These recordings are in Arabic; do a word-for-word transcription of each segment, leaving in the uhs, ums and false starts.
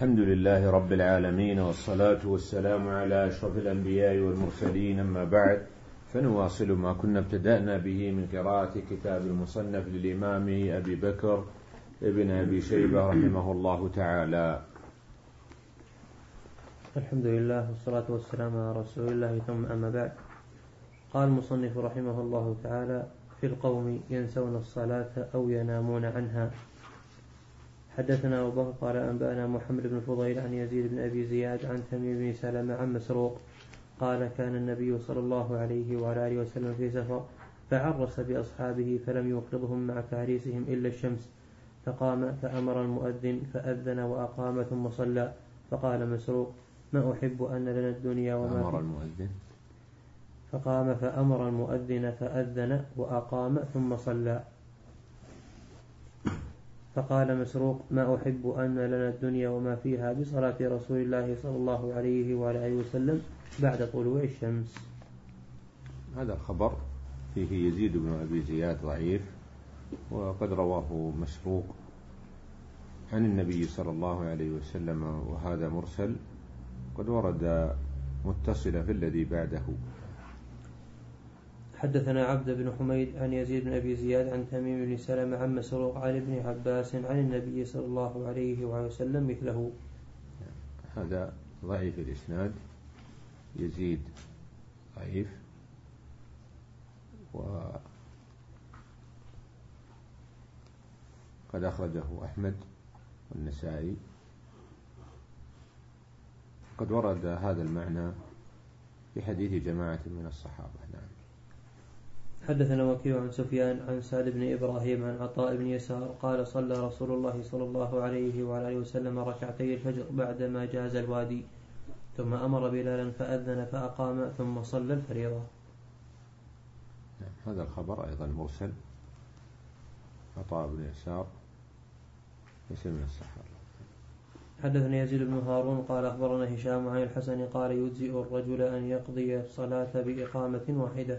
الحمد لله رب العالمين، والصلاة والسلام على أشرف الأنبياء والمرسلين، أما بعد، فنواصل ما كنا ابتدأنا به من قراءة كتاب المصنف للإمام أبي بكر ابن أبي شيبة رحمه الله تعالى. الحمد لله والصلاة والسلام على رسول الله، ثم أما بعد. قال المصنف رحمه الله تعالى: في القوم ينسون الصلاة أو ينامون عنها. حدثنا أبو بكر قال أنبأنا محمد بن فضيل عن يزيد بن أبي زياد عن تميم بن سلمة عن مسروق قال: كان النبي صلى الله عليه وعلى آله وسلم في سفر فعرس بأصحابه فلم يوقظهم مع تعريسهم إلا الشمس، فقام فأمر المؤذن فأذن وأقام ثم صلى. فقال مسروق: ما أحب أن لنا الدنيا وما أمر المؤذن فقام فأمر المؤذن فأذن وأقام ثم صلى. فقال مسروق: ما أحب أن لنا الدنيا وما فيها بصلاة رسول الله صلى الله عليه وعلى آله وسلم بعد طلوع الشمس. هذا الخبر فيه يزيد بن أبي زياد ضعيف، وقد رواه مسروق عن النبي صلى الله عليه وسلم، وهذا مرسل، قد ورد متصلة في الذي بعده. حدثنا عبد بن حميد عن يزيد بن أبي زياد عن تميم بن سلمة عن مسروق عن ابن عباس عن النبي صلى الله عليه وسلم مثله. هذا ضعيف الإسناد، يزيد ضعيف، وقد أخرجه أحمد والنسائي. قد ورد هذا المعنى في حديث جماعة من الصحابة. نعم. حدثنا وكيع عن سفيان عن سعد بن إبراهيم عن عطاء بن يسار قال: صلى رسول الله صلى الله عليه وعلى آله وسلم ركعتي الفجر بعدما جاز الوادي، ثم أمر بلالا فأذن فأقام ثم صلى الفريضة. هذا الخبر أيضا مرسل، عطاء بن يسار ليس من الصحابة. حدثنا يزيد بن هارون قال أخبرنا هشام عن الحسن قال: يجزئ الرجل أن يقضي الصلاة بإقامة واحدة.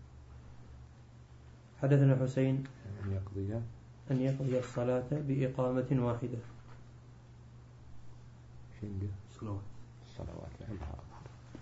حدثنا حسين أن يقضي أن يقضي الصلاة بإقامة واحدة. صلوات الصلوات لعلها أظهر.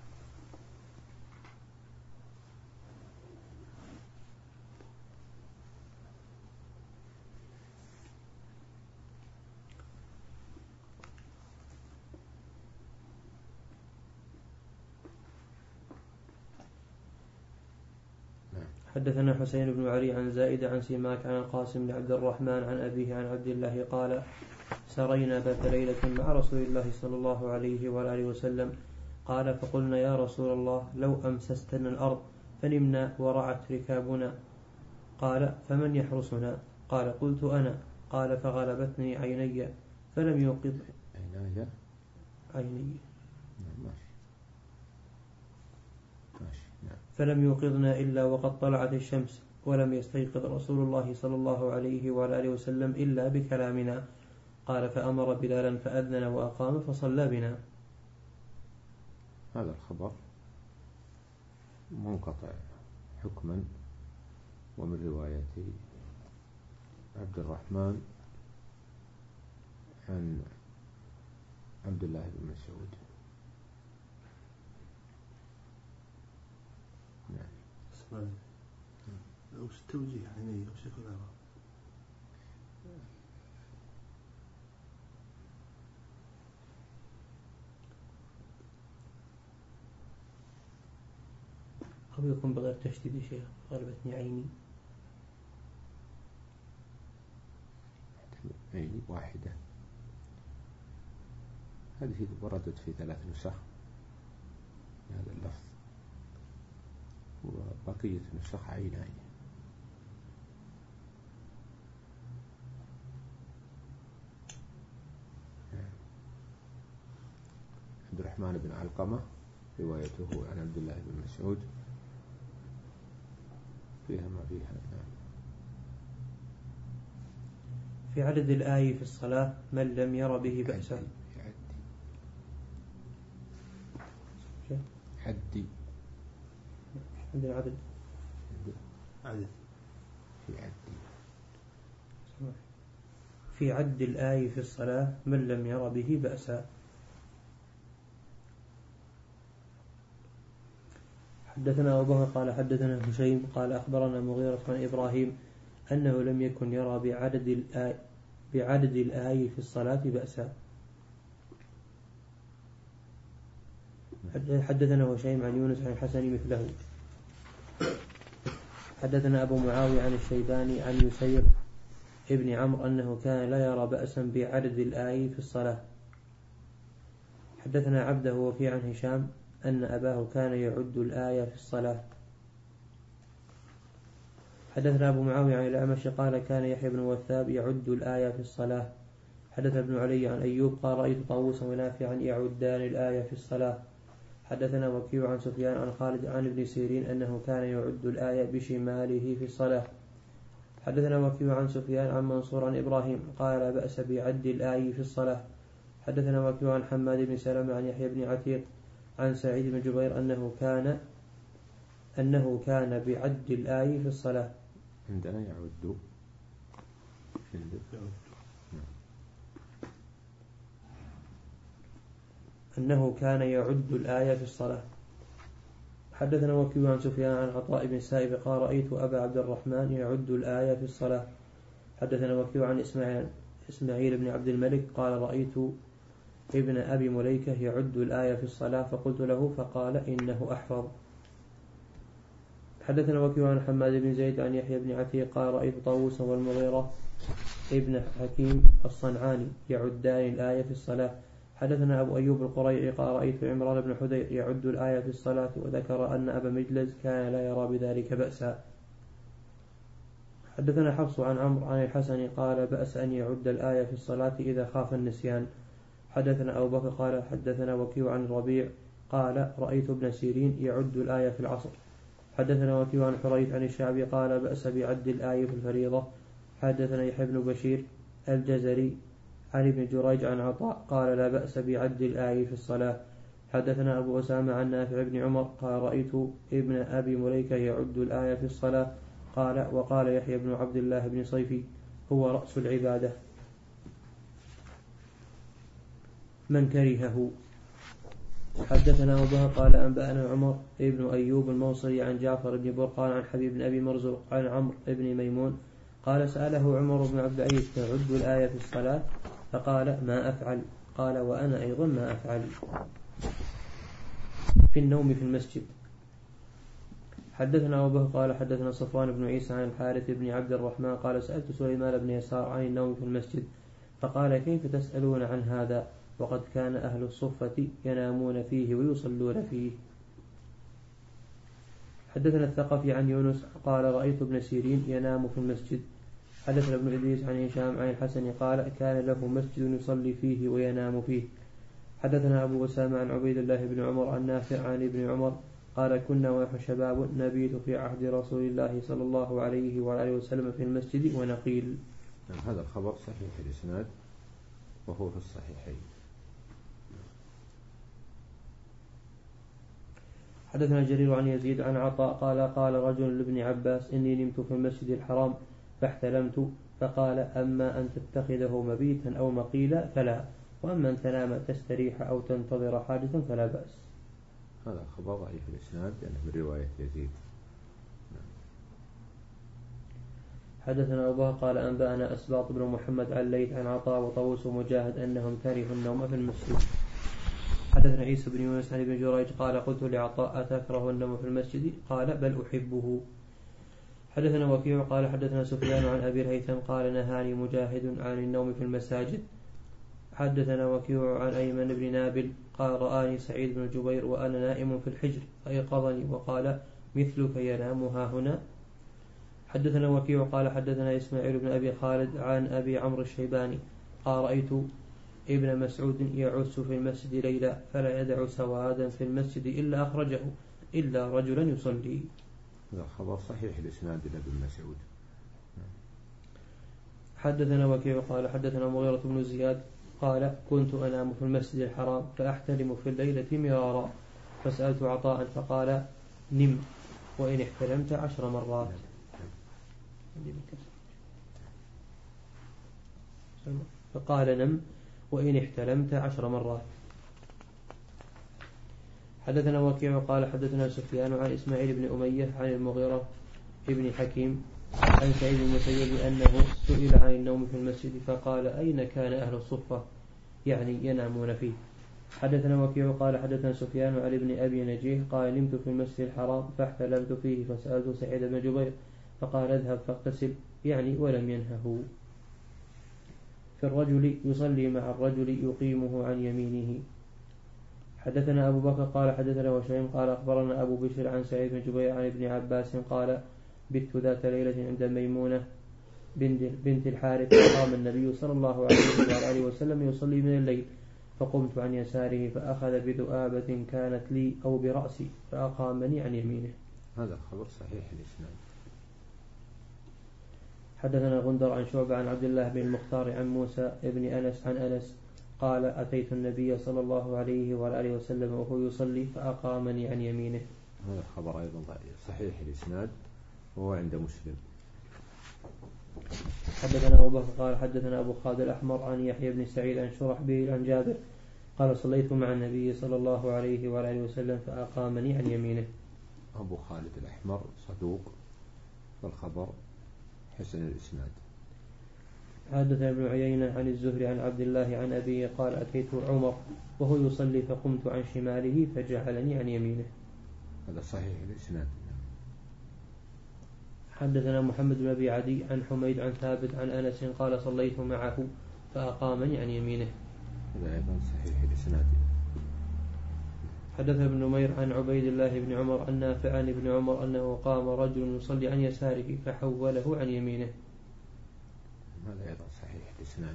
حدثنا حسين بن علي عن زائد عن سماك عن القاسم بن عبد الرحمن عن أبيه عن عبد الله قال: سرينا ذات ليلة مع رسول الله صلى الله عليه وآله وسلم قال: فقلنا يا رسول الله لو أمسستنا الأرض فنمنا ورعت ركابنا. قال: فمن يحرسنا؟ قال: قلت أنا. قال: فغلبتني عيني فلم يوقظ عيني عيني نعم. فلم يوقظنا إلا وقد طلعت الشمس، ولم يستيقظ رسول الله صلى الله عليه وعلى آله وسلم إلا بكلامنا. قال: فأمر بلالا فأذن وأقام فصلى بنا. هذا الخبر منقطع حكما، ومن رواية عبد الرحمن عن عبد الله بن مسعود. نعم. وش التوجيه يعني وش يكون؟ أو يكون بغير تشديد شيء، غلبتني عيني. عيني واحدة، هذه وردت في ثلاث نسخ هذا اللفظ، وبقية نسخ عينين. عبد الرحمن بن علقمة روايته عن عبد الله بن مسعود فيها ما فيها. في عدد الآية في الصلاة من لم ير به بأسا. حدي عندنا عدد عدد في عدي في عد الآي في الصلاة من لم ير به بأسا. حدثنا أبو بكر قال حدثنا هشيم قال أخبرنا مغيرة عن إبراهيم أنه لم يكن يرى بعدد الآي, بعدد الآي في الصلاة بأسا. حدثنا هشيم عن يونس عن الحسن مثله. حدثنا أبو معاوية عن الشيباني عن يسير ابن عمرو أنه كان لا يرى بأسا بعدد الآي في الصلاة. حدثنا عبده وفي عن هشام أن أباه كان يعد الآية في الصلاة. حدثنا أبو معاوية عن الأعمش قال كان يحيى بن وثاب يعد الآية في الصلاة. حدث ابن علي عن أيوب قال رأيت طاووسا ونافعا يعدان الآية في الصلاة. حدثنا وكيع عن سفيان عن خالد عن ابن سيرين أنه كان يعد الآية بشماله في الصلاة. حدثنا وكيع عن سفيان عن منصور عن إبراهيم قال لا بأس بعد الآية في الصلاة. حدثنا وكيع عن حماد بن سلمة عن يحيى بن عتيق عن سعيد بن جبير أنه كان أنه كان بعد الآية في الصلاة. عندنا يعد أنه كان يعد الآية في الصلاة. حدثنا وكيع عن سفيان عن عطاء بن سائب قال رأيت أبا عبد الرحمن يعد الآية في الصلاة. حدثنا وكيع عن إسماعيل, إسماعيل بن عبد الملك قال رأيت ابن أبي مليكة يعد الآية في الصلاة فقلت له فقال إنه أحفظ. حدثنا وكيع عن حماد بن زيد عن يحيى بن عتيق قال رأيت طاووسا والمغيرة ابن حكيم الصنعاني يعدان الآية في الصلاة. حدثنا أبو أيوب القريعي قال رأيت عمران بن حدير يعد الآية في الصلاة وذكر أن أبا مجلز كان لا يرى بذلك بأسا. حدثنا حفص عن عمرو عن الحسن قال بأس أن يعد الآية في الصلاة إذا خاف النسيان. حدثنا أبو بكر قال حدثنا وكيع عن الربيع قال رأيت ابن سيرين يعد الآية في العصر. حدثنا وكيع عن حريث عن الشعبي قال بأس بعد الآية في الفريضة. حدثنا يحيى بن بشير الجزري عن ابن جريج عن عطاء قال لا بأس بعد الآية في الصلاة. حدثنا أبو أسامة عن نافع بن عمر قال رأيت ابن أبي مليكة يعد الآية في الصلاة. قال وقال يحيى بن عبد الله بن صيفي هو رأس العبادة من كرهه. حدثنا أبو بكر قال أنبأنا عمر ابن أيوب الموصلي عن جعفر بن برقان عن حبيب بن أبي مرزوق عن عمرو بن ميمون قال سأله عمر بن عبد العزيز تعد الآية في الصلاة فقال ما أفعل. قال وأنا أيضا ما أفعل. في النوم في المسجد. حدثنا أبو بكر قال حدثنا صفوان بن عيسى عن الحارث بن عبد الرحمن قال سألت سليمان بن يسار عن النوم في المسجد فقال كيف تسألون عن هذا وقد كان أهل الصفة ينامون فيه ويصلون فيه. حدثنا الثقفي عن يونس قال رأيت ابن سيرين ينام في المسجد. حدثنا ابن إدريس عن هشام عن الحسن قال كان له مسجد يصلي فيه وينام فيه. حدثنا أبو أسامة عن عبيد الله بن عمر عن نافع عن ابن عمر قال كنا ونحن شباب نبيت في عهد رسول الله صلى الله عليه وعلى وسلم في المسجد ونقيل. هذا الخبر صحيح الإسناد وهو في الصحيحين. حدثنا جرير عن يزيد عن عطاء قال قال رجل لابن عباس إني نمت في المسجد الحرام فاحتلمت فقال أما أن تتخذه مبيتا أو مقيلا فلا وأما أن تنام تستريح أو تنتظر حادثا فلا بأس. هذا خبر ضعيف الإسناد لأنه من رواية يزيد. حدثنا أبو بكر قال أنبأنا أسباط بن محمد عن ليث عن عطاء وطوس ومجاهد أنهم كرهوا النوم في المسجد. حدثنا عيسى بن يونس عن ابن جريج قال قلت لعطاء أتكره النوم في المسجد قال بل أحبه. حدثنا وكيع قال حدثنا سفيان عن أبي الهيثم قال نهاني مجاهد عن النوم في المساجد. حدثنا وكيع عن أيمن بن نابل قال رآني سعيد بن جبير وأنا نائم في الحجر فأيقظني وقال مثلك ينام ها هنا. حدثنا وكيع قال حدثنا إسماعيل بن أبي خالد عن أبي عمرو الشيباني قال رأيت ابن مسعود يعس في المسجد ليلا فلا يدع سوادا في المسجد إلا أخرجه إلا رجلا يصلي. هذا خبر صحيح الإسناد إلى ابن مسعود. حدثنا وكيع قال حدثنا مغيرة بن زياد قال كنت أنام في المسجد الحرام فأحتلم في الليلة مرارا فسألت عطاء فقال نم وإن احتلمت عشر مرات. فقال نم وإن احتلمت عشر مرات. حدثنا وكيع قال حدثنا سفيان عن إسماعيل بن أمية عن المغيرة ابن حكيم عن سعيد بن المسيب أنه سئل عن النوم في المسجد فقال أين كان أهل الصفة يعني ينامون فيه. حدثنا وكيع قال حدثنا سفيان عن ابن أبي نجيه قال نمت في المسجد الحرام فاحتلمت فيه فسألت سعيد بن جبير فقال اذهب فاغتسل يعني ولم ينهه. في الرجل يصلي مع الرجل يقيمه عن يمينه. حدثنا أبو بكر قال حدثنا وشيم قال أخبرنا أبو بشر عن سعيد بن جبير عن ابن عباس قال بت ذات ليلة عند ميمونة بنت الحارث فقام النبي صلى الله عليه وآله وسلم يصلي من الليل فقمت عن يساره فأخذ بذؤابة كانت لي أو برأسي فأقامني عن يمينه. هذا خبر صحيح الإسناد. حدثنا غندر عن شعبة عن عبد الله بن المختار عن موسى بن أنس عن أنس قال أتيت النبي صلى الله عليه وآله وسلم وهو يصلي فأقامني عن يمينه. هذا خبر أيضا صحيح الإسناد وهو عند مسلم. حدثنا أبو بكر قال حدثنا أبو خالد الأحمر عن يحيى بن سعيد عن شرحبيل عن جابر قال صليت مع النبي صلى الله عليه وآله وسلم فأقامني عن يمينه. أبو خالد الأحمر صدوق والخبر حسن الإسناد. حدثنا ابن عيينة عن الزهري عن عبد الله عن أبيه قال أتيت عمر وهو يصلي فقمت عن شماله فجعلني عن يمينه. هذا صحيح الإسناد. حدثنا محمد بن أبي عدي عن حميد عن ثابت عن أنس قال صليت معه فأقامني عن يمينه. هذا أيضا صحيح الإسناد. حدثنا ابن نمير عن عبيد الله بن عمر عن نافع عن ابن عمر أنه قام رجل يصلي عن يساره فحوله عن يمينه. هذا أيضا صحيح الإسناد.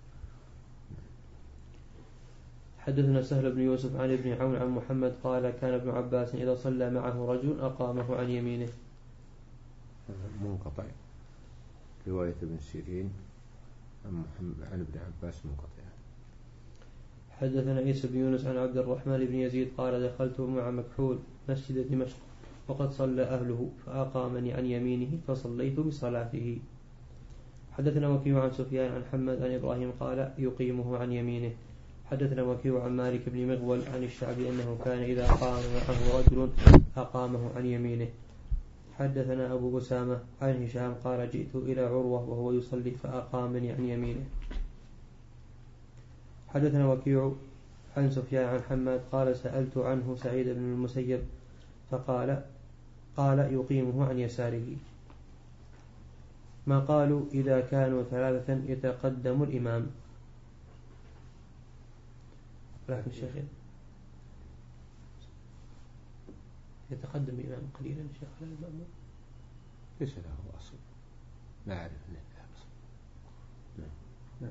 حدثنا سهل بن يوسف عن ابن عون عن محمد قال كان ابن عباس إذا صلى معه رجل أقامه عن يمينه. منقطع. رواية ابن سيرين عن محمد عن ابن عباس منقطع. حدثنا عيسى بن يونس عن عبد الرحمن بن يزيد قال دخلت مع مكحول مسجد دمشق وقد صلى أهله فأقامني عن يمينه فصليت بصلاته. حدثنا وكيع عن سفيان عن حماد عن إبراهيم قال يقيمه عن يمينه. حدثنا وكيع عن مالك بن مغول عن الشعبي أنه كان إذا قام معه رجل أقامه عن يمينه. حدثنا أبو أسامة عن هشام قال جئت إلى عروة وهو يصلي فأقامني عن يمينه. حدثنا وكيع عن سفيان عن حماد قال سألت عنه سعيد بن المسيب فقال قال يقيمه عن يساره. ما قالوا إذا كانوا ثلاثة يتقدم الإمام. لكن الشيخ يتقدم الإمام قليلا الشيخ على المأموم ليس له أصل. لا أعرف أنه له أصل. نعم.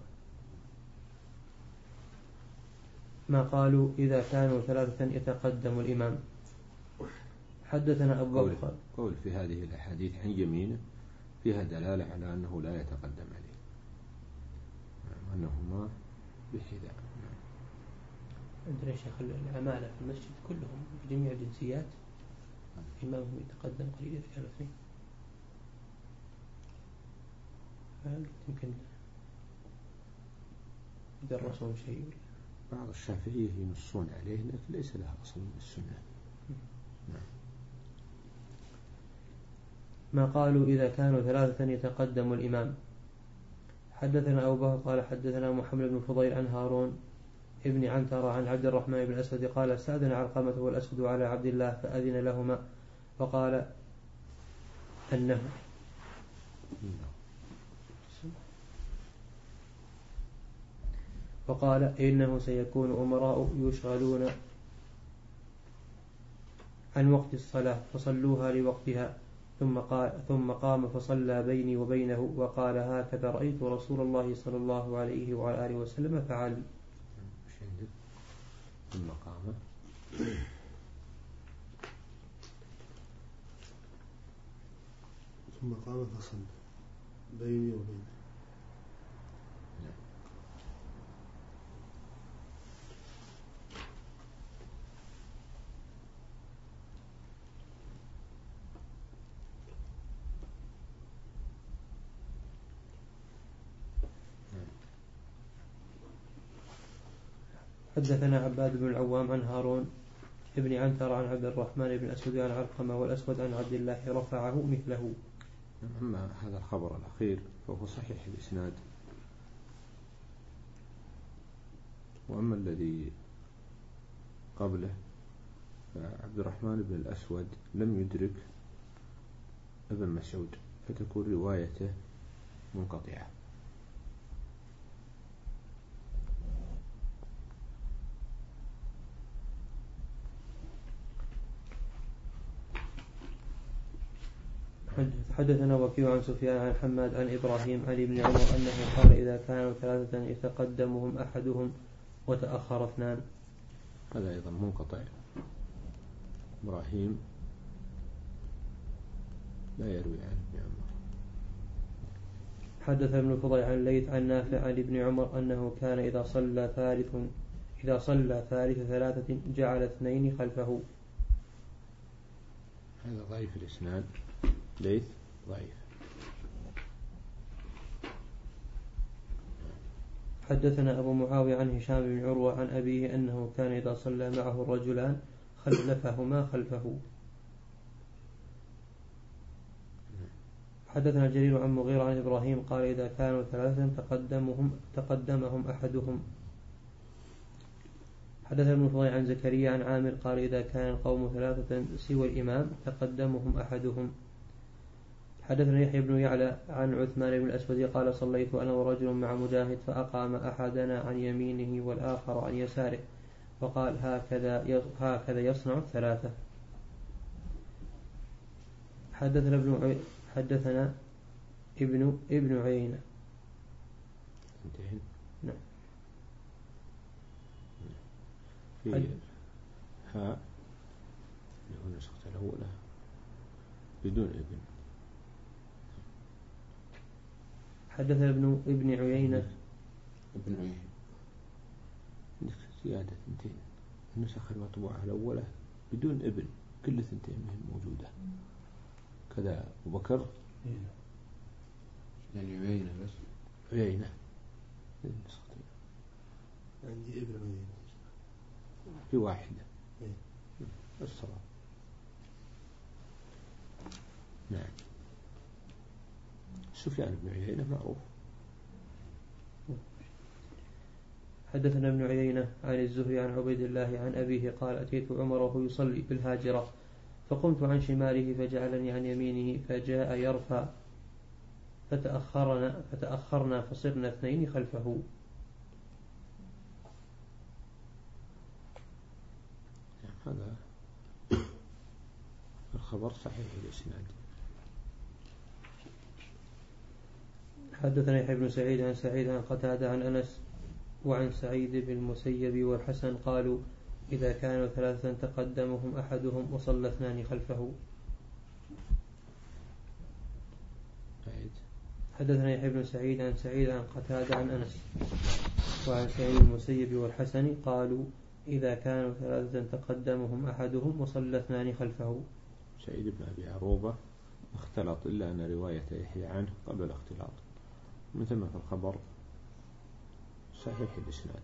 ما قالوا إذا كانوا ثلاثة يتقدم الإمام. حدثنا أبو بكر قول في هذه الأحاديث عن يمينه فيها دلالة على أنه لا يتقدم عليه وأنهما بحذاء. عندنا شيخ العمالة في المسجد كلهم جميع الجنسيات إمامهم يتقدم قليلا في الاثنين. يمكن يدرسون شيء. بعض الشافعية ينصون عليه لكن ليس لها أصل من السنة. نعم. ما قالوا إذا كانوا ثلاثة يتقدم الإمام. حدثنا أبو بكر قال حدثنا محمد بن فضيل عن هارون ابن عنترة عن عبد الرحمن بن الأسود قال استأذن علقمة والأسود على عبد الله فأذن لهما وقال أنه وقال إنه سيكون أمراء يشغلون عن وقت الصلاة فصلوها لوقتها. ثم قال ثم قام فصلى بيني وبينه وقال هكذا رأيت رسول الله صلى الله عليه وعلى آله وسلم فعل. ثم قام ثم قام فصلى بيني وبينه. حدثنا عباد بن العوام عن هارون ابن عنتر عن عبد الرحمن بن الأسود عن علقمة والأسود عن عبد الله رفعه مثله. أما هذا الخبر الأخير فهو صحيح الإسناد، وأما الذي قبله فعبد الرحمن بن الأسود لم يدرك ابن مسعود، فتكون روايته منقطعة. حدثنا وكيع عن سفيان عن حماد عن إبراهيم عن ابن عمر أنه قال إذا كانوا ثلاثة يتقدمهم أحدهم وتأخر اثنان. هذا أيضا منقطع. إبراهيم لا يروي عن ابن عمر. حدث ابن فضيل عن الليث عن نافع عن ابن عمر أنه كان إذا صلى ثالث إذا صلى ثالث ثلاثة جعل اثنين خلفه. هذا ضعيف الإسناد، ليث ضعيف. حدثنا أبو معاوية عن هشام بن عروة عن أبيه أنه كان إذا صلى معه الرجلان خلفهما خلفه. حدثنا جرير عن مغيرة عن إبراهيم قال إذا كانوا ثلاثة تقدمهم تقدمهم أحدهم. حدثنا ابن فضيل عن زكريا عن عامر قال إذا كان القوم ثلاثة سوى الإمام تقدمهم أحدهم. حدثنا يحيى بن يعلى عن عثمان بن الأسود قال صليت أنا ورجل مع مجاهد فأقام أحدنا عن يمينه والآخر عن يساره وقال هكذا هكذا يصنع الثلاثة. حدثنا ابن حدثنا ابن ابن عيينة. نعم. في ها له نسخة الأولى بدون ابن. حدثنا ابن ابن عيينة. ابن عيينة زيادة ثنتين. النسخ المطبوعة الأولى بدون ابن، كل ثنتين منهم موجودة. كذا أبو بكر يعني عيينة بس عيينة نسختين. عندي ابن عيينة في واحدة الصواب. نعم. سفيان بن عيينة معروف. حدثنا ابن عيينة عن الزهري عن عبيد الله عن أبيه قال أتيت عمر وهو يصلي بالهاجرة فقمت عن شماله فجعلني عن يمينه فجاء يرفع فتأخرنا فتأخرنا فصرنا اثنين خلفه. هذا الخبر صحيح الإسناد. حدثنا يحيى بن سعيد عن سعيد عن قتادة عن أنس وعن سعيد بن المسيب والحسن قالوا إذا كانوا ثلاثة تقدمهم أحدهم وصلى اثنان خلفه. حدثنا يحيى بن سعيد عن سعيد عن قتادة عن أنس وعن سعيد بن المسيب والحسن قالوا إذا كانوا ثلاثة تقدمهم أحدهم وصلى اثنان خلفه. سعيد بن أبي عروبة اختلط إلا أن رواية يحيى عنه قبل الاختلاط، من ثم في الخبر صحيح الإسناد.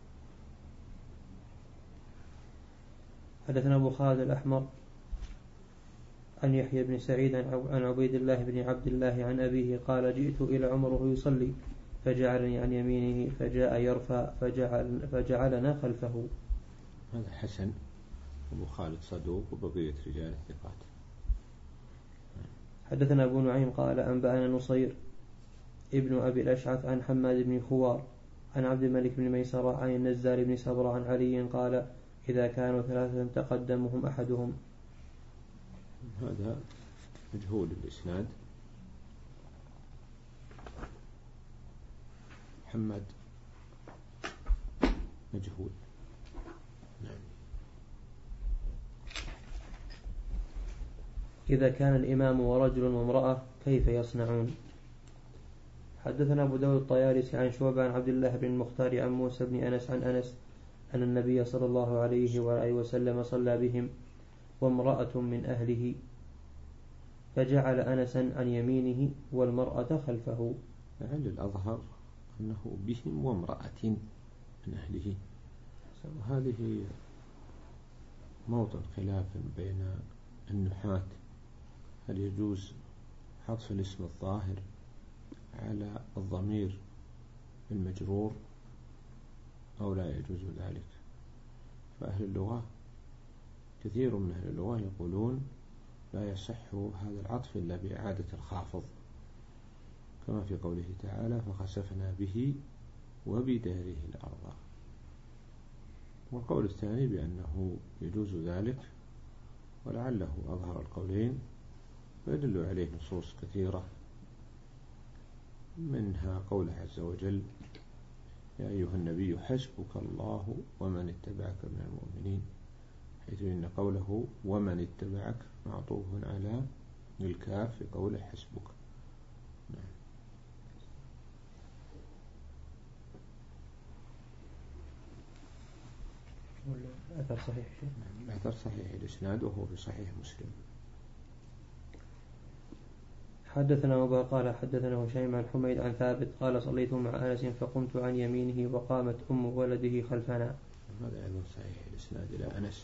حدثنا أبو خالد الأحمر عن يحيى بن سعيد عن عبيد الله بن عبد الله عن أبيه قال جئت إلى عمر وهو يصلي فجعلني عن يمينه فجاء يرفع فجعل فجعلنا خلفه. هذا حسن. أبو خالد صدوق وبقية رجال الثقات. حدثنا أبو نعيم قال أنبأنا نصير ابن أبي الأشعث عن حماد بن خوار عن عبد الملك بن ميسرة عن النزار بن سبرة عن علي قال إذا كانوا ثلاثة تقدمهم أحدهم. هذا مجهول الإسناد. محمد مجهول. نعم. إذا كان الإمام ورجل وامرأة كيف يصنعون؟ حدثنا أبو داود الطيالسي عن شعبة عن عبد الله بن المختار عن موسى بن أنس عن أنس أن النبي صلى الله عليه وآله وسلم صلى بهم وامرأة من أهله فجعل أنسا عن يمينه والمرأة خلفه. لعل الأظهر أنه بهم وامرأة من أهله. هذه موطن خلاف بين النحاة، هل يجوز حذف الاسم الظاهر على الضمير المجرور أو لا يجوز ذلك. فأهل اللغة كثير من أهل اللغة يقولون لا يصح هذا العطف إلا بإعادة الخافض، كما في قوله تعالى فخسفنا به وبداره الأرض. والقول الثاني بأنه يجوز ذلك، ولعله أظهر القولين، ويدل عليه نصوص كثيرة، منها قوله عز وجل يا أيها النبي حسبك الله ومن اتبعك من المؤمنين، حيث إن قوله ومن اتبعك معطوف على الكاف في قوله حسبك. نعم. الأثر صحيح شيء؟ الأثر صحيح الإسناد وهو في صحيح مسلم. حدثنا أبو قال حدثنا هشيم عن حميد عن ثابت قال صليت مع أنس فقمت عن يمينه وقامت أم ولده خلفنا. هذا أيضا صحيح الإسناد إلى أنس.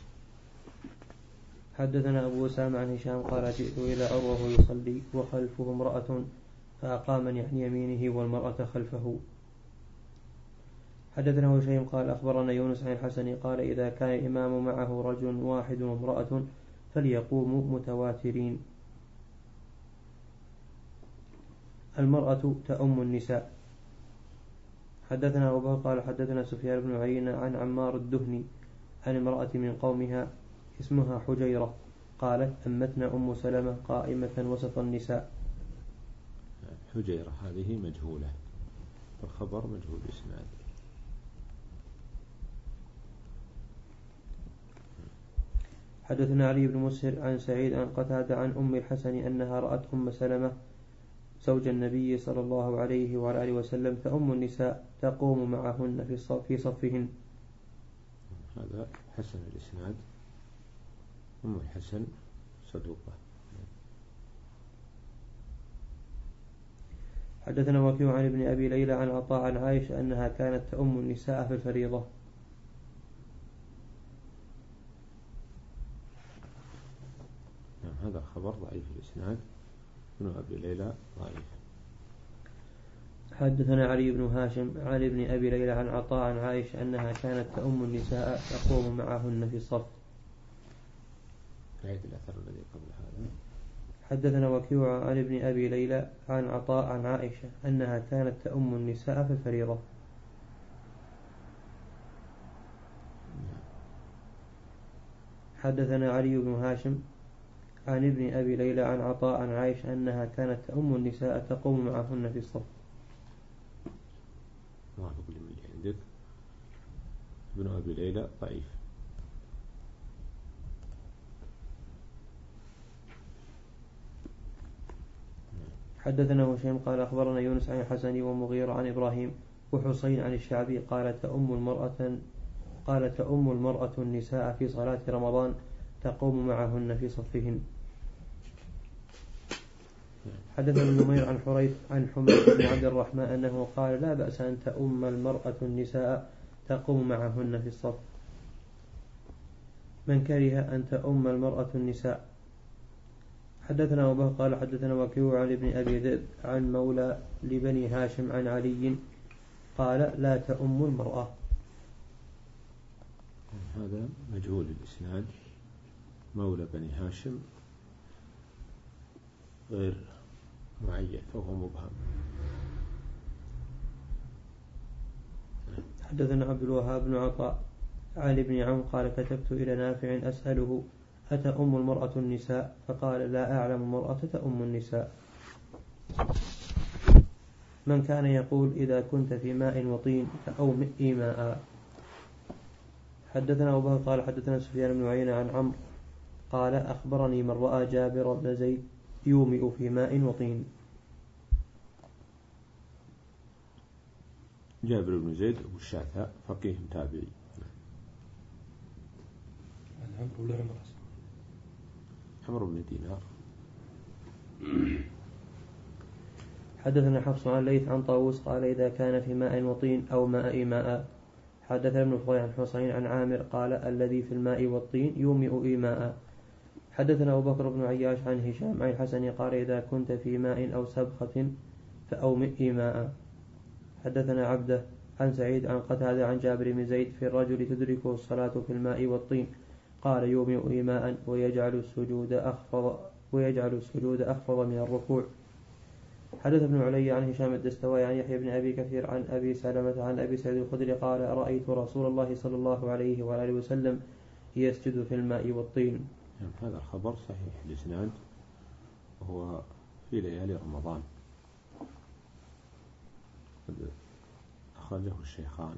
حدثنا أبو أسامة عن هشام قال جئت إلى عروة يصلي وخلفه امرأة فأقامني عن يمينه والمرأة خلفه. حدثنا هشيم قال أخبرنا يونس عن الحسن قال إذا كان الإمام معه رجل واحد وامرأة فليقوموا متواترين. المرأة تأم النساء. حدثنا أبو بكر قال حدثنا سفيان بن عيينة عن عمار الدهني عن امرأة من قومها اسمها حجيرة قالت أمتنا أم سلمة قائمة وسط النساء. حجيرة هذه مجهولة، الخبر مجهول إسناد. حدثنا علي بن مسهر عن سعيد عن قتادة عن أم الحسن أنها رأت أم سلمة زوج النبي صلى الله عليه وعلى آله وسلم تأم النساء تقوم معهن في الصف في صفهن. هذا حسن الإسناد. أم الحسن صدوقة. حدثنا وكيع عن ابن أبي ليلى عن عطاء عن عائشة أنها كانت تأم النساء في الفريضة. نعم هذا خبر ضعيف الإسناد. ابن أبي ليلى ضعيف. حدثنا علي بن هاشم عن ابن أبي ليلى عن عطاء عن عائشة أنها كانت تأم النساء تقوم معهن في الصف. عيد الأثر الذي قبل هذا. حدثنا وكيع عن ابن أبي ليلى عن عطاء عن عائشة أنها كانت تأم النساء في الفريضة. حدثنا علي بن هاشم عن ابن أبي ليلى عن عطاء عن عائشة أنها كانت تأم النساء تقوم معهن في الصف. ما أقول من عندك. ابن أبي ليلى ضعيف. حدثنا هشيم قال أخبرنا يونس عن الحسن ومغيرة عن إبراهيم وحسين عن الشعبي قال تأم المرأة قال تأم المرأة النساء في صلاة رمضان تقوم معهن في صفهن. حدثنا النمير عن حريث عن حميد بن عبد الرحمن أنه قال لا بأس أن تأم المرأة النساء تقوم معهن في الصف من كره أن تأم المرأة النساء. حدثنا أبو بكر قال حدثنا وكيع عن ابن أبي ذئب عن مولى لبني هاشم عن علي قال لا تأم المرأة. هذا مجهول الإسناد. مولى بني هاشم غير معين فهو مبهم. حدثنا عبد الوهاب بن عطاء عن ابن عم قال كتبت إلى نافع أسأله أتأم المرأة النساء فقال لا أعلم المرأة تأم النساء. من كان يقول إذا كنت في ماء وطين فأومئي ماء. حدثنا أبو بكر قال حدثنا سفيان بن عيينة عن عمرو قال أخبرني من رأى جابر بن زيد يومئ في ماء وطين. جابر بن زيد أبو الشعثاء فقيه تابعي. عمرو ولا عمر؟ عمرو بن دينار. حدثنا حفص عن ليث عن طاووس قال إذا كان في ماء وطين أو ماء ماء. حدثنا ابن فضيل عن حسين عن عامر قال الذي في الماء والطين يومئ إيماء. حدثنا أبو بكر بن عياش عن هشام عن الحسن قال إذا كنت في ماء أو سبخة فأومئ إيماء. حدثنا عبده عن سعيد عن قتادة عن جابر بن زيد في الرجل تدركه الصلاة في الماء والطين قال يومئ إيماء ويجعل السجود أخفض ويجعل السجود أخفض من الركوع. حدث ابن علي عن هشام الدستوائي عن يحيى بن أبي كثير عن أبي سلمة عن أبي سعيد الخدري قال رأيت رسول الله صلى الله عليه وآله وسلم يسجد في الماء والطين. هذا الخبر صحيح الإسناد وهو في ليالي رمضان أخرجه الشيخان.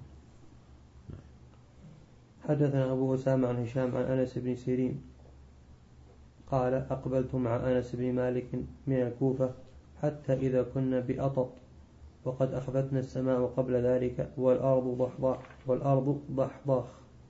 حدثنا أبو أسامة عن هشام عن أنس بن سيرين قال أقبلت مع أنس بن مالك من الكوفة حتى إذا كنا بأطط وقد أخفتنا السماء قبل ذلك والأرض ضحضاح والأرض ضحضاح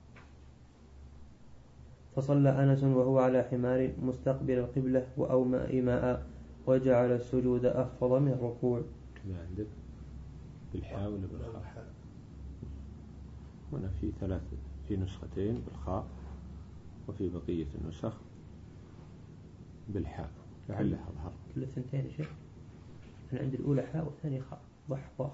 فصلى أنس وهو على حمار مستقبل القبلة وأومأ ماء وجعل السجود أخفض من الركوع. كذا عندك بالحاء ولا بالخاء؟ هنا في ثلاث في نسختين بالخاء وفي بقية النسخ بالحاء لعلها أظهر. كل الثنتين يا شيخ. أنا عندي الأولى حاء والثانية خاء ضحضاح.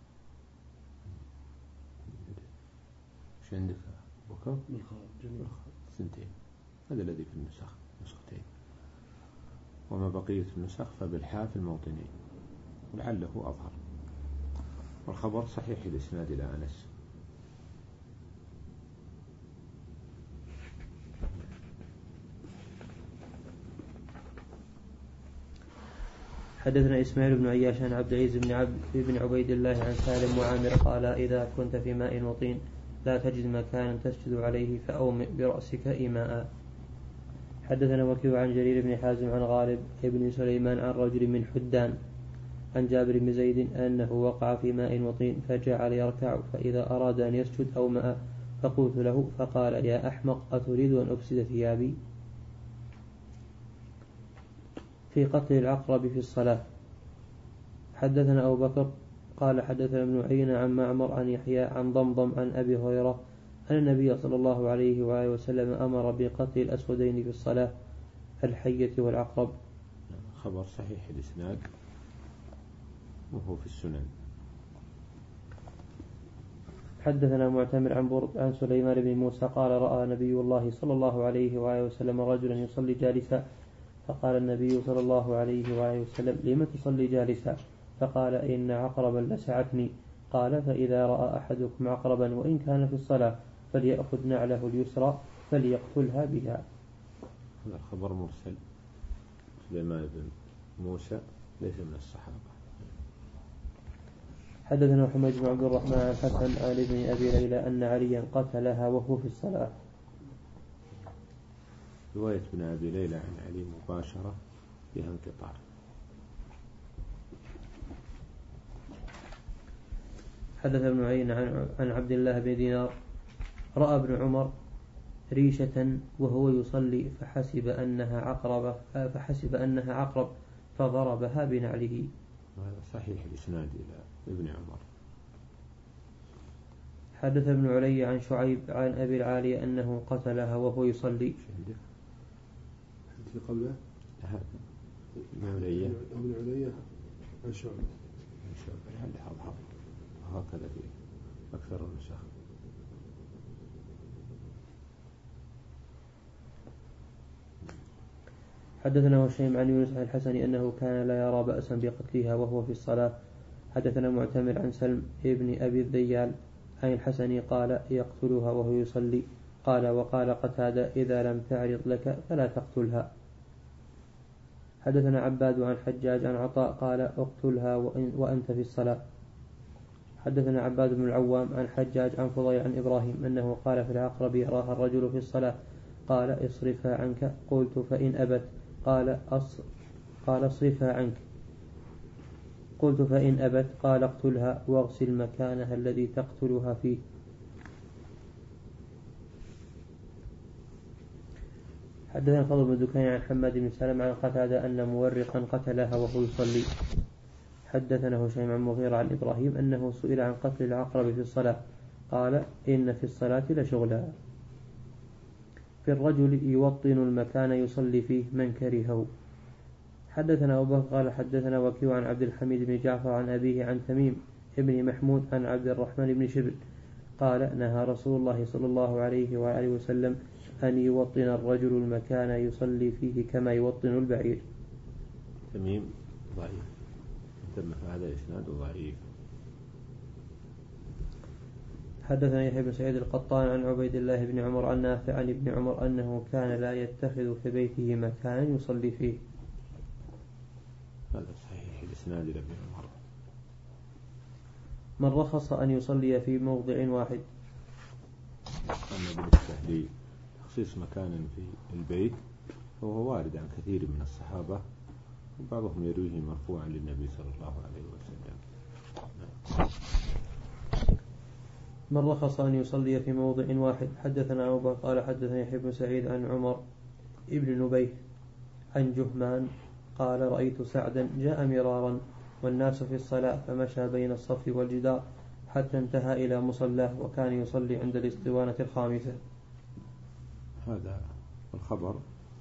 وش عندك بكر؟ بالخاء جميل. ثنتين هذا الذي في النسخ نسختين وما بقية النسخ فبالحاء في الموطنين ولعله أظهر. والخبر صحيح الإسناد إلى أنس. حدثنا إسماعيل بن عياش عن عبد العزيز بن عبد بن عبيد الله عن سالم وعامر قال إذا كنت في ماء وطين لا تجد مكانا تسجد عليه فأومئ برأسك إيماء. حدثنا وكيع عن جرير بن حازم عن غالب بن سليمان عن رجل من حدان عن جابر بن زيد أنه وقع في ماء وطين فجعل يركع فإذا أراد أن يسجد أومأ فقلت له فقال يا أحمق أتريد أن أفسد ثيابي؟ في قتل العقرب في الصلاة. حدثنا أبو بكر قال حدثنا ابن عيينة عن معمر عن يحيى عن ضمضم عن أبي هريرة أن النبي صلى الله عليه وآله وسلم أمر بقتل الأسودين في الصلاة الحية والعقرب. خبر صحيح الإسناد وهو في السنن. حدثنا معتمر عن برد عن سليمان بن موسى قال رأى نبي الله صلى الله عليه وآله وسلم رجلا يصلي جالسا فقال النبي صلى الله عليه وآله وسلم لم تصلي جالسا؟ فقال إن عقربا لسعتني. قال فإذا رأى أحدكم عقربا وإن كان في الصلاة فليأخذ نعله اليسرى فليقتلها بها. هذا الخبر مرسل. سليمان بن موسى ليس من الصحابة. حدثنا محمد بن عبد الرحمن عن حسن عن ابن أبي ليلى أن عليا قتلها وهو في الصلاة. رواية ابن أبي ليلى عن علي مباشرة فيها انقطاع. حدث ابن عين عن عبد الله بن دينار رأى ابن عمر ريشة وهو يصلي فحسب أنها عقرب فحسب أنها عقرب فضربها بنعله. هذا صحيح الإسناد إلى ابن عمر. حدث ابن علي عن شعيب عن أبي العالية أنه قتلها وهو يصلي. في قبله هذا ابن علي ابن علي عن شعيب عن شعيب هذا أظهر وهكذا في أكثر النسخ. حدثنا هشيم عن يونس عن الحسن أنه كان لا يرى بأسا بقتلها وهو في الصلاة. حدثنا معتمر عن سلم ابن أبي الذيال عن الحسن قال يقتلها وهو يصلي. قال وقال قتادة إذا لم تعرض لك فلا تقتلها. حدثنا عباد عن حجاج عن عطاء قال اقتلها وأنت في الصلاة. حدثنا عباد بن العوام عن حجاج عن فضيل عن إبراهيم أنه قال في العقرب يراها الرجل في الصلاة قال اصرفها عنك. قلت فإن أبت قال أص قال اصرفها عنك. قلت فإن أبت قال اقتلها واغسل مكانها الذي تقتلها فيه. حدثنا فضل بن دكين عن حماد بن سلمة عن قتادة أن مورقا قتلها وهو يصلي. حدثنا هشيم عن مغيرة عن إبراهيم أنه سئل عن قتل العقرب في الصلاة قال إن في الصلاة لشغلا. في الرجل يوطن المكان يصلي فيه من كرهه. حدثنا أبو بكر قال حدثنا وكيع عن عبد الحميد بن جعفر عن أبيه عن تميم ابن محمود عن عبد الرحمن بن شبل قال نهى رسول الله صلى الله عليه وآله وسلم أن يوطن الرجل المكان يصلي فيه كما يوطن البعير. تميم ضعيف، تم هذا إسناد ضعيف. حدثنا يحيى بن سعيد القطان عن عبيد الله بن عمر عن نافع عن ابن عمر أنه كان لا يتخذ في بيته مكانا يصلي فيه. هذا صحيح الإسناد لابن عمر. من رخص أن يصلي في موضع واحد. أما بالنسبة لتخصيص مكان في البيت فهو وارد عن كثير من الصحابة، وبعضهم يرويه مرفوعا للنبي صلى الله عليه وسلم. من رخص أن يصلي في موضع واحد. حدثنا أبو بكر قال حدثنا يحيى بن سعيد عن عمر ابن نبيه عن جهمان قال رأيت سعدا جاء مرارا والناس في الصلاة فمشى بين الصف والجدار حتى انتهى إلى مصلاه وكان يصلي عند الاسطوانة الخامسة. هذا الخبر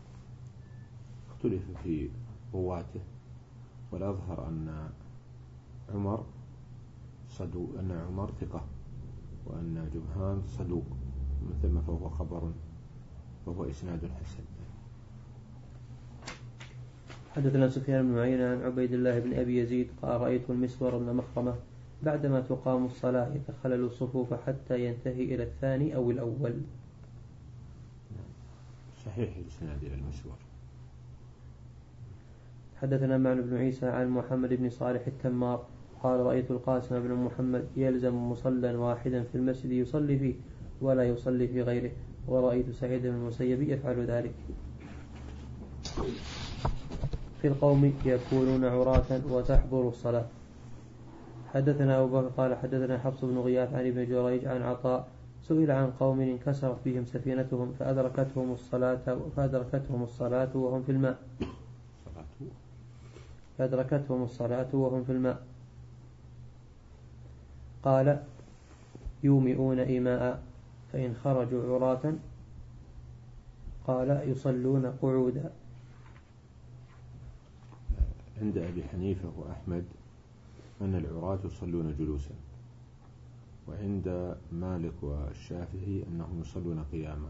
اختلف في رواته، والأظهر أن عمر صدوق، أن عمر ثقة، وأن جمهان صدوق، من ثم فهو خبر وهو إسناد حسن. حدثنا سفيان بن عيينة عن عبيد الله بن أبي يزيد قال رأيت المسور بن مخرمة بعدما تقام الصلاة يتخلل الصفوف حتى ينتهي إلى الثاني أو الأول. صحيح الإسناد إلى المسور. حدثنا معن بن عيسى عن محمد بن صالح التمار قال رأيت القاسم بن محمد يلزم مصلى واحدا في المسجد يصلي فيه ولا يصلي في غيره، ورأيت سعيد بن المسيب يفعل ذلك. في القوم يكونون عراة وتحضر الصلاة. حدثنا أبو بكر قال حدثنا حفص بن غياث عن ابن جريج عن عطاء سئل عن قوم انكسرت بهم سفينتهم فأدركتهم الصلاة فأدركتهم الصلاة وهم في الماء فأدركتهم الصلاة وهم في الماء قال يومئون إيماء فإن خرجوا عراة قال يصلون قعودا. عند أبي حنيفة وأحمد أن العراة يصلون جلوسا، وعند مالك والشافعي أنهم يصلون قياما،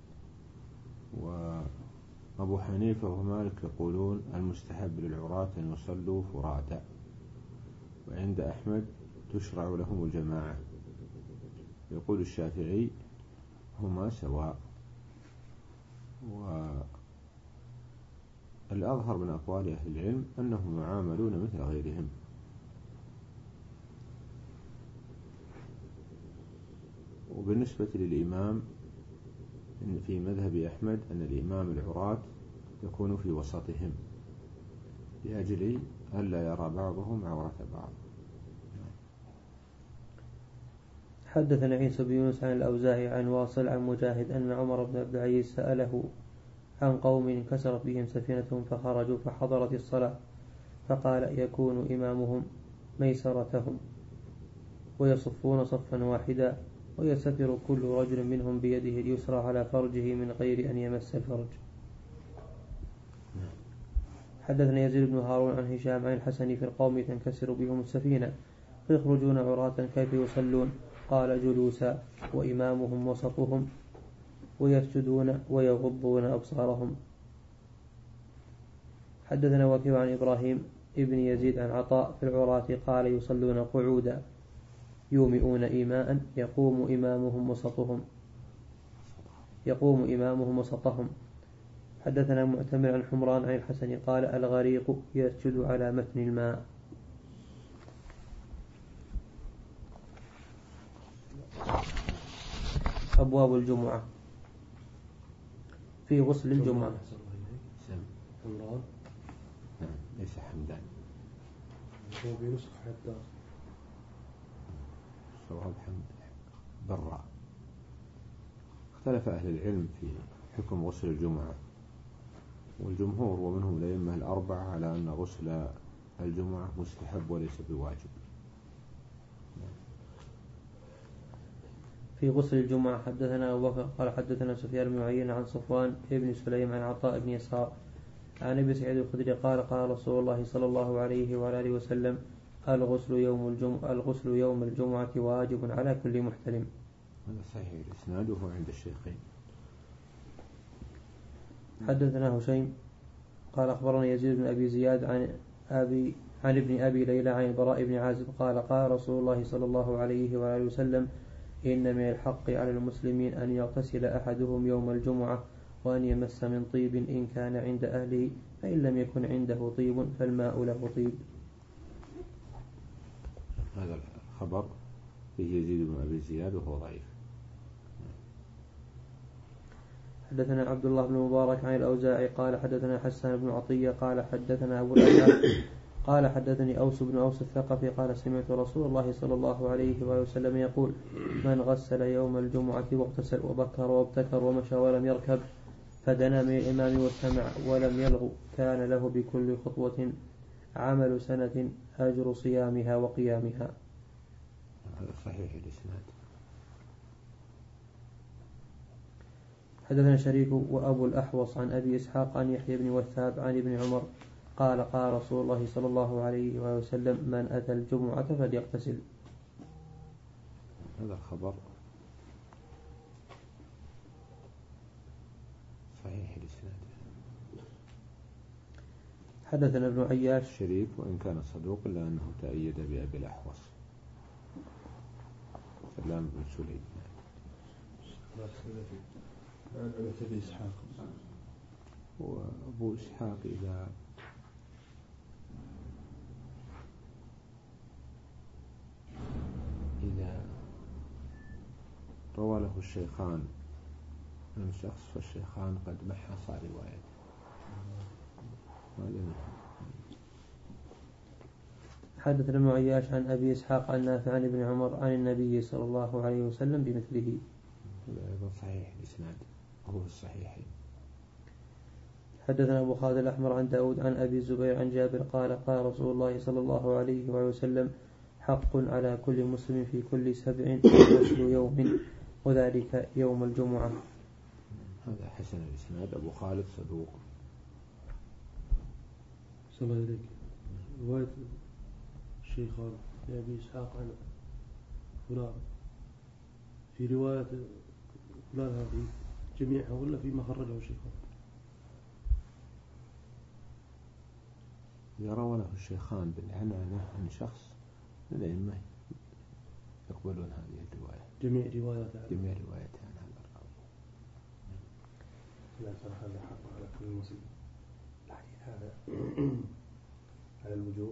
وأبو حنيفة ومالك يقولون المستحب للعراة أن يصلوا فرادا، وعند أحمد تشرع لهم الجماعة. يقول الشافعي هما سواء. والأظهر من أقوال أهل العلم أنهم يعاملون مثل غيرهم. وبالنسبة للإمام إن في مذهب أحمد أن الإمام العراة يكون في وسطهم لأجل ألا يرى بعضهم عورة بعض. حدثنا عيسى بن يونس عن الأوزاعي عن واصل عن مجاهد أن عمر بن عبد العزيز سأله عن قوم انكسرت بهم سفينتهم فخرجوا فحضرت الصلاة فقال يكون إمامهم ميسرتهم ويصفون صفا واحدا ويستر كل رجل منهم بيده اليسرى على فرجه من غير أن يمس الفرج. حدثنا يزيد بن هارون عن هشام عن الحسن في القوم تنكسر بهم السفينة فيخرجون عراة كيف يصلون؟ قال جلوسا وإمامهم وسطهم ويسجدون ويغضون أبصارهم. حدثنا وكيع عن إبراهيم ابن يزيد عن عطاء في العراة قال يصلون قعودا يومئون إيماء يقوم إمامهم وسطهم يقوم إمامهم وسطهم. حدثنا معتمر عن حمران عن الحسن قال الغريق يسجد على متن الماء. أبواب الجمعة. في غسل الجمعة. حمران ليس حمدان، هو بنسخ حتى صواب حمد برا. اختلف أهل العلم في حكم غسل الجمعة، والجمهور ومنهم الأئمة الأربعة على أن غسل الجمعة مستحب وليس بواجب. في غسل الجمعة. حدثنا أبو بكر قال حدثنا سفيان بن عيينة عن صفوان ابن سليم عن عطاء بن يسار عن أبي سعيد الخدري قال قال رسول الله صلى الله عليه وعلى آله وسلم الغسل يوم الجمعة الغسل يوم الجمعة واجب على كل محتلم. هذا صحيح الإسناد وهو عند الشيخين. حدثنا هشيم قال أخبرنا يزيد بن أبي زياد عن أبي عن ابن أبي ليلى عن البراء بن عازب قال قال رسول الله صلى الله عليه وآله وسلم إن من الحق على المسلمين أن يغتسل أحدهم يوم الجمعة وأن يمس من طيب إن كان عند أهله، فإن لم يكن عنده طيب فالماء له طيب. هذا الخبر فيه يزيد بن أبي زياد وهو ضعيف. حدثنا عبد الله بن مبارك عن الأوزاعي قال حدثنا حسان بن عطية قال حدثنا أبو الأحوال قال حدثني أوس بن أوس الثقفي قال سمعت رسول الله صلى الله عليه وآله وسلم يقول من غسل يوم الجمعة واغتسل وبكر وابتكر ومشى ولم يركب فدنا من الإمام واستمع ولم يلغ كان له بكل خطوة عمل سنة أجر صيامها وقيامها. هذا صحيح الإسناد. حدثنا شريك وأبو الأحوص عن أبي إسحاق عن يحيى بن وثاب عن ابن عمر قال قال رسول الله صلى الله عليه وسلم من أتى الجمعة فليغتسل. هذا الخبر صحيح الإسناد. حدثنا ابن عياش شريك وإن كان صدوق إلا أنه تأيد بأبي الأحوص سلام بن سليم. أبي إسحاق وأبو إسحاق إذا إذا روى له الشيخان من شخص فالشيخان قد محص روايته. حدثنا ابن عياش عن أبي إسحاق عن نافع عن ابن عمر عن النبي صلى الله عليه وسلم بمثله. هذا أيضا صحيح الإسناد وهو الصحيح. حدثنا أبو خالد الأحمر عن داود عن أبي الزبير عن جابر قال قال رسول الله صلى الله عليه وسلم حق على كل مسلم في كل سبع غسل يوم وذلك يوم الجمعة. هذا حسن الإسناد. أبو خالد صدوق. صلى الله عليك رواية الشيخ أبي إسحاق عن فلان في رواية فلان هذه جميعها ولا فيما خرجه الشيخ؟ إذا روى له الشيخان بالعنعنة عن شخص من الأئمة يقبلون هذه الرواية. جميع روايات جميع روايات عن هذا الراوي. لا ترى هذا حق على كل مسلم. الحديث هذا على الوجوب.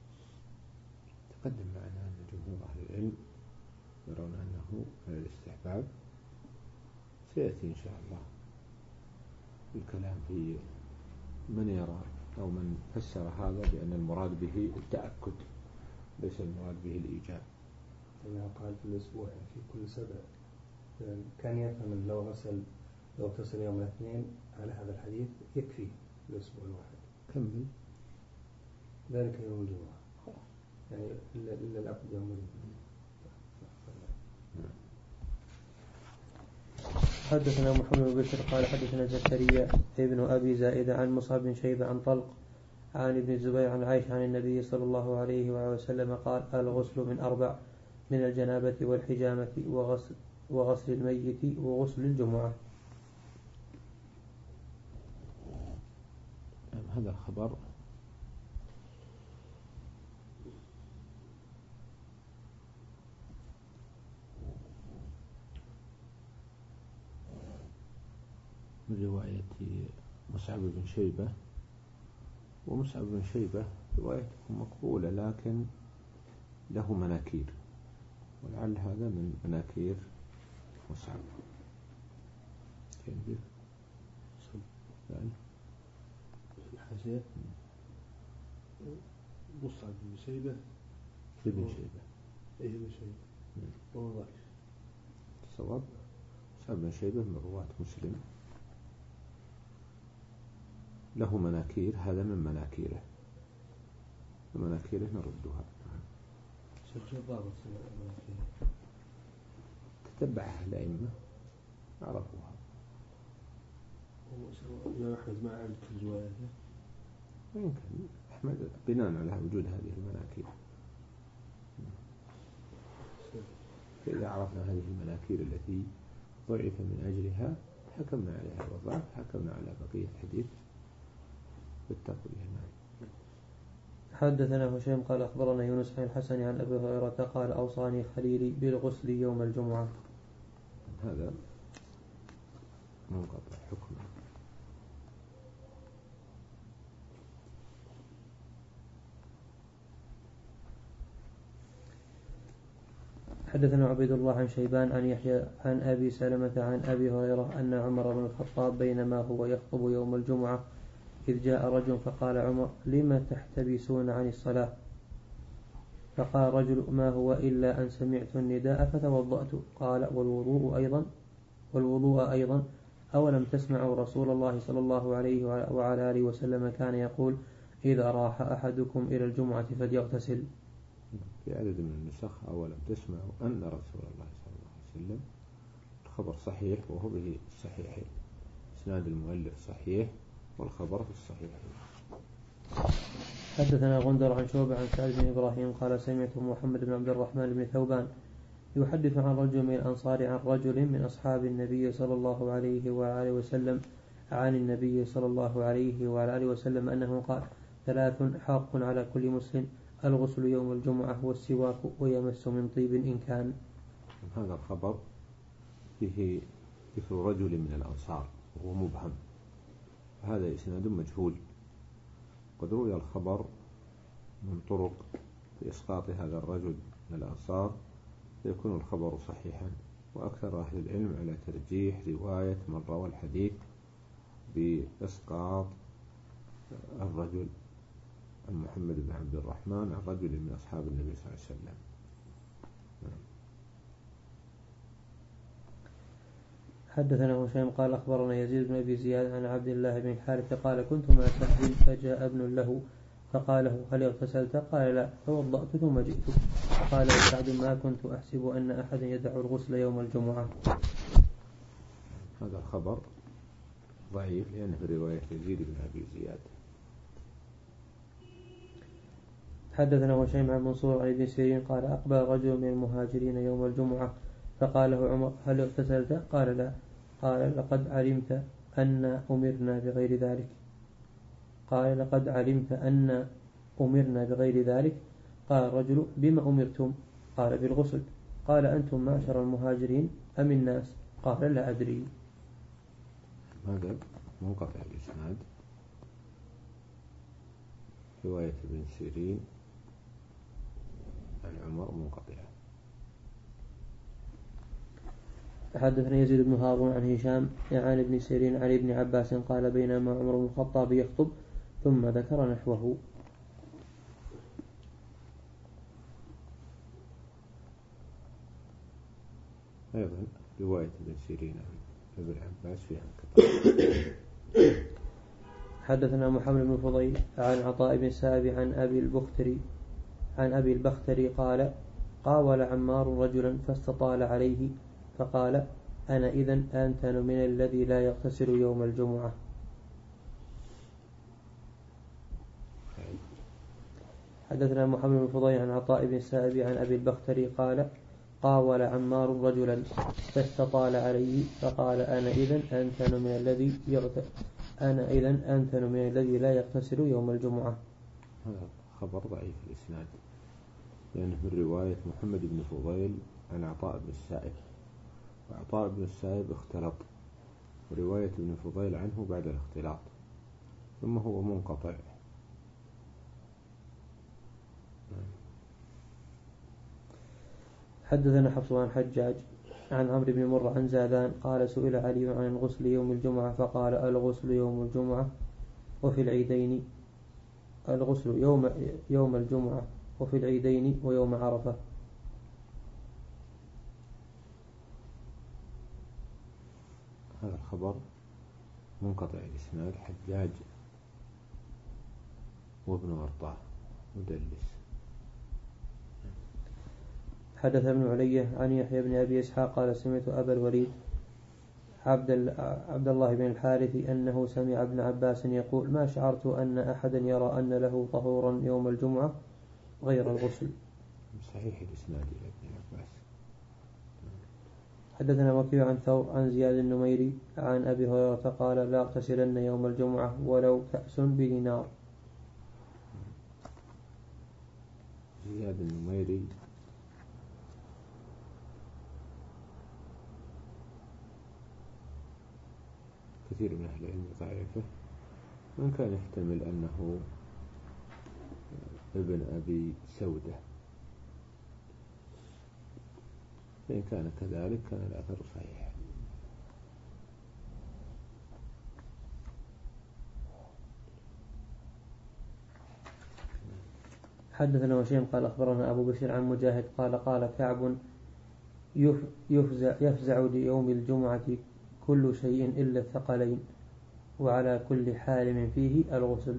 تقدم معنا أن جمهور أهل العلم يرون أنه على الاستحباب. سيأتي إن شاء الله الكلام في من يرى أو من فسر هذا بأن المراد به التأكد ليس المراد به الإيجاب. لأنه قال في الأسبوع في كل سبع كان يفهم لو غسل لو اغتسل يوم الاثنين على هذا الحديث يكفي الأسبوع الواحد. كمل. ذلك يوم الجمعة يعني إلا إلا العقد يوم الجمعة. حدثنا محمد بن بشر قال حدثنا زكريا ابن أبي زائدة عن مصعب بن شيبة عن طلق عن ابن الزبير عن عائشة عن النبي صلى الله عليه وسلم قال الغسل من أربع من الجنابة والحجامة وغسل, وغسل الميت وغسل الجمعة. هذا الخبر من رواية مصعب بن شيبة، ومصعب بن شيبة روايته مقبولة لكن له مناكير، ولعل هذا من مناكير مصعب. كيف يعني الحاشية مصعب بن شيبة ابن شيبة إيه ابن شيبة هو ضعيف. الصواب مصعب بن شيبة من رواة مسلم له مناكير، هذا من مناكيره، مناكيره نردها. شيخ ضابط تتبعها الأئمة عرفوها. الإمام أحمد ما عاد في روايته. يمكن أحمد بناء على وجود هذه المناكير. فإذا عرفنا هذه المناكير التي ضعف من أجلها حكمنا عليها بالضعف، حكمنا على بقية الحديث بالتقوية. حدثنا هشيم قال أخبرنا يونس بن الحسن عن أبي هريرة قال أوصاني خليلي بالغسل يوم الجمعة. هذا منقطع حكمه. حدثنا عبيد الله عن شيبان عن يحيى عن أبي سلمة عن أبي هريرة أن عمر بن الخطاب بينما هو يخطب يوم الجمعة إذ جاء رجل فقال عمر لم تحتبسون عن الصلاة؟ فقال رجل ما هو إلا أن سمعت النداء فتوضأت. قال والوضوء أيضا والوضوء أيضا أولم تسمعوا رسول الله صلى الله عليه وعلى آله وسلم كان يقول إذا راح أحدكم إلى الجمعة فليغتسل. في عدد من النسخ أولم تسمعوا أن رسول الله صلى الله عليه وسلم. الخبر صحيح وهو به الصحيحين، إسناد المؤلف صحيح والخبر في الصحيحين. حدثنا غندر عن شعبة عن سعد بن إبراهيم قال سمعت محمد بن عبد الرحمن بن ثوبان يحدث عن رجل من الأنصار عن رجل من أصحاب النبي صلى الله عليه وآله وسلم عن النبي صلى الله عليه وآله وسلم أنه قال ثلاث حق على كل مسلم الغسل يوم الجمعة والسواك ويمس من طيب إن كان. هذا الخبر فيه ذكر رجل من الأنصار وهو مبهم، هذا إسناد مجهول. قد روي الخبر من طرق في إسقاط هذا الرجل من الأنصار فيكون الخبر صحيحا، وأكثر أهل العلم على ترجيح رواية من روى الحديث بإسقاط الرجل عن محمد بن عبد الرحمن عن رجل من أصحاب النبي صلى الله عليه وسلم. حدثنا هشام قال أخبرنا يزيد بن أبي زياد عن عبد الله بن الحارث قال كنت مع سعد فجاء ابن له فقال له هل اغتسلت؟ قال لا، فوضأت ثم جئت. قال سعد ما كنت أحسب أن أحدا يدع الغسل يوم الجمعة. هذا الخبر ضعيف لأنه في رواية يزيد بن أبي زياد. حدثنا هشام عن منصور عن ابن سيرين قال أقبل رجل من المهاجرين يوم الجمعة فقال له عمر هل اغتسلت؟ قال لا. قال لقد علمت أن أمرنا بغير ذلك. قال لقد علمت أن أمرنا بغير ذلك. قال الرجل بما أمرتم؟ قال بالغسل. قال أنتم معشر المهاجرين أم الناس؟ قال لا أدري. هذا منقطع الإسناد، رواية ابن سيرين عن عمر منقطعة. حدثنا يزيد بن هارون عن هشام عن ابن سيرين عن ابن عباس قال بينما عمر بن الخطاب يخطب ثم ذكر نحوه. أيضا رواية ابن سيرين عن ابن عباس فيها انقطاع. حدثنا محمد بن فضيل عن عطاء بن سائب عن أبي البختري عن أبي البختري قال قاول عمار رجلا فاستطال عليه فقال أنا إذن أنتن من الذي لا يغتسل يوم الجمعة. حدثنا محمد بن فضيل عن عطاء بن سائب عن أبي البختري قال قاول عمار رجلا فاستطال عليه فقال أنا إذن أنتن من الذي يغتسل أنا إذن أنتن من الذي لا يغتسل يوم الجمعة. هذا خبر ضعيف الإسناد لأنه من رواية محمد بن فضيل عن عطاء بن السائب، وعطاء بن السائب اختلط، ورواية ابن فضيل عنه بعد الاختلاط، ثم هو منقطع. حدثنا حفص عن حجاج عن عمرو بن مرة عن زادان قال سئل علي عن الغسل يوم الجمعة فقال الغسل يوم الجمعة وفي العيدين الغسل يوم يوم الجمعة وفي العيدين ويوم عرفة. هذا الخبر منقطع الإسناد، حجاج وابن ورطاه مدلس. حدث ابن علية عن يحيى بن أبي إسحاق قال سمعت أبا الوليد عبد, عبد الله بن الحارث أنه سمع ابن عباس يقول ما شعرت أن أحدا يرى أن له طهورا يوم الجمعة غير الغسل. صحيح الإسناد إلى ابن عباس. حدثنا وكيع عن ثور عن زياد النميري عن أبي هريرة قال لا اغتسلن يوم الجمعة ولو كأس بدينار. زياد النميري كثير من أهل العلم ضعيفه، وإن كان يحتمل أنه ابن أبي سودة، فإن كان كذلك كان الأثر صحيح. حدثنا وشيم قال أخبرنا أبو بشر عن مجاهد قال قال كعب يفزع, يفزع ليوم الجمعة كل شيء إلا الثقلين وعلى كل حالم فيه الغسل.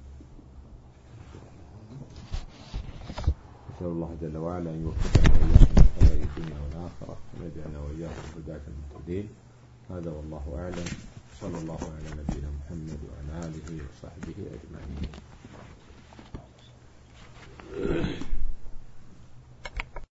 نسأل الله جل وعلا أن يوفقنا وإياكم لخير الدنيا والآخرة ويجعلنا وإياكم هداة المهتدين. هذا والله أعلم. صلى الله على نبينا محمد وعلى آله وصحبه أجمعين.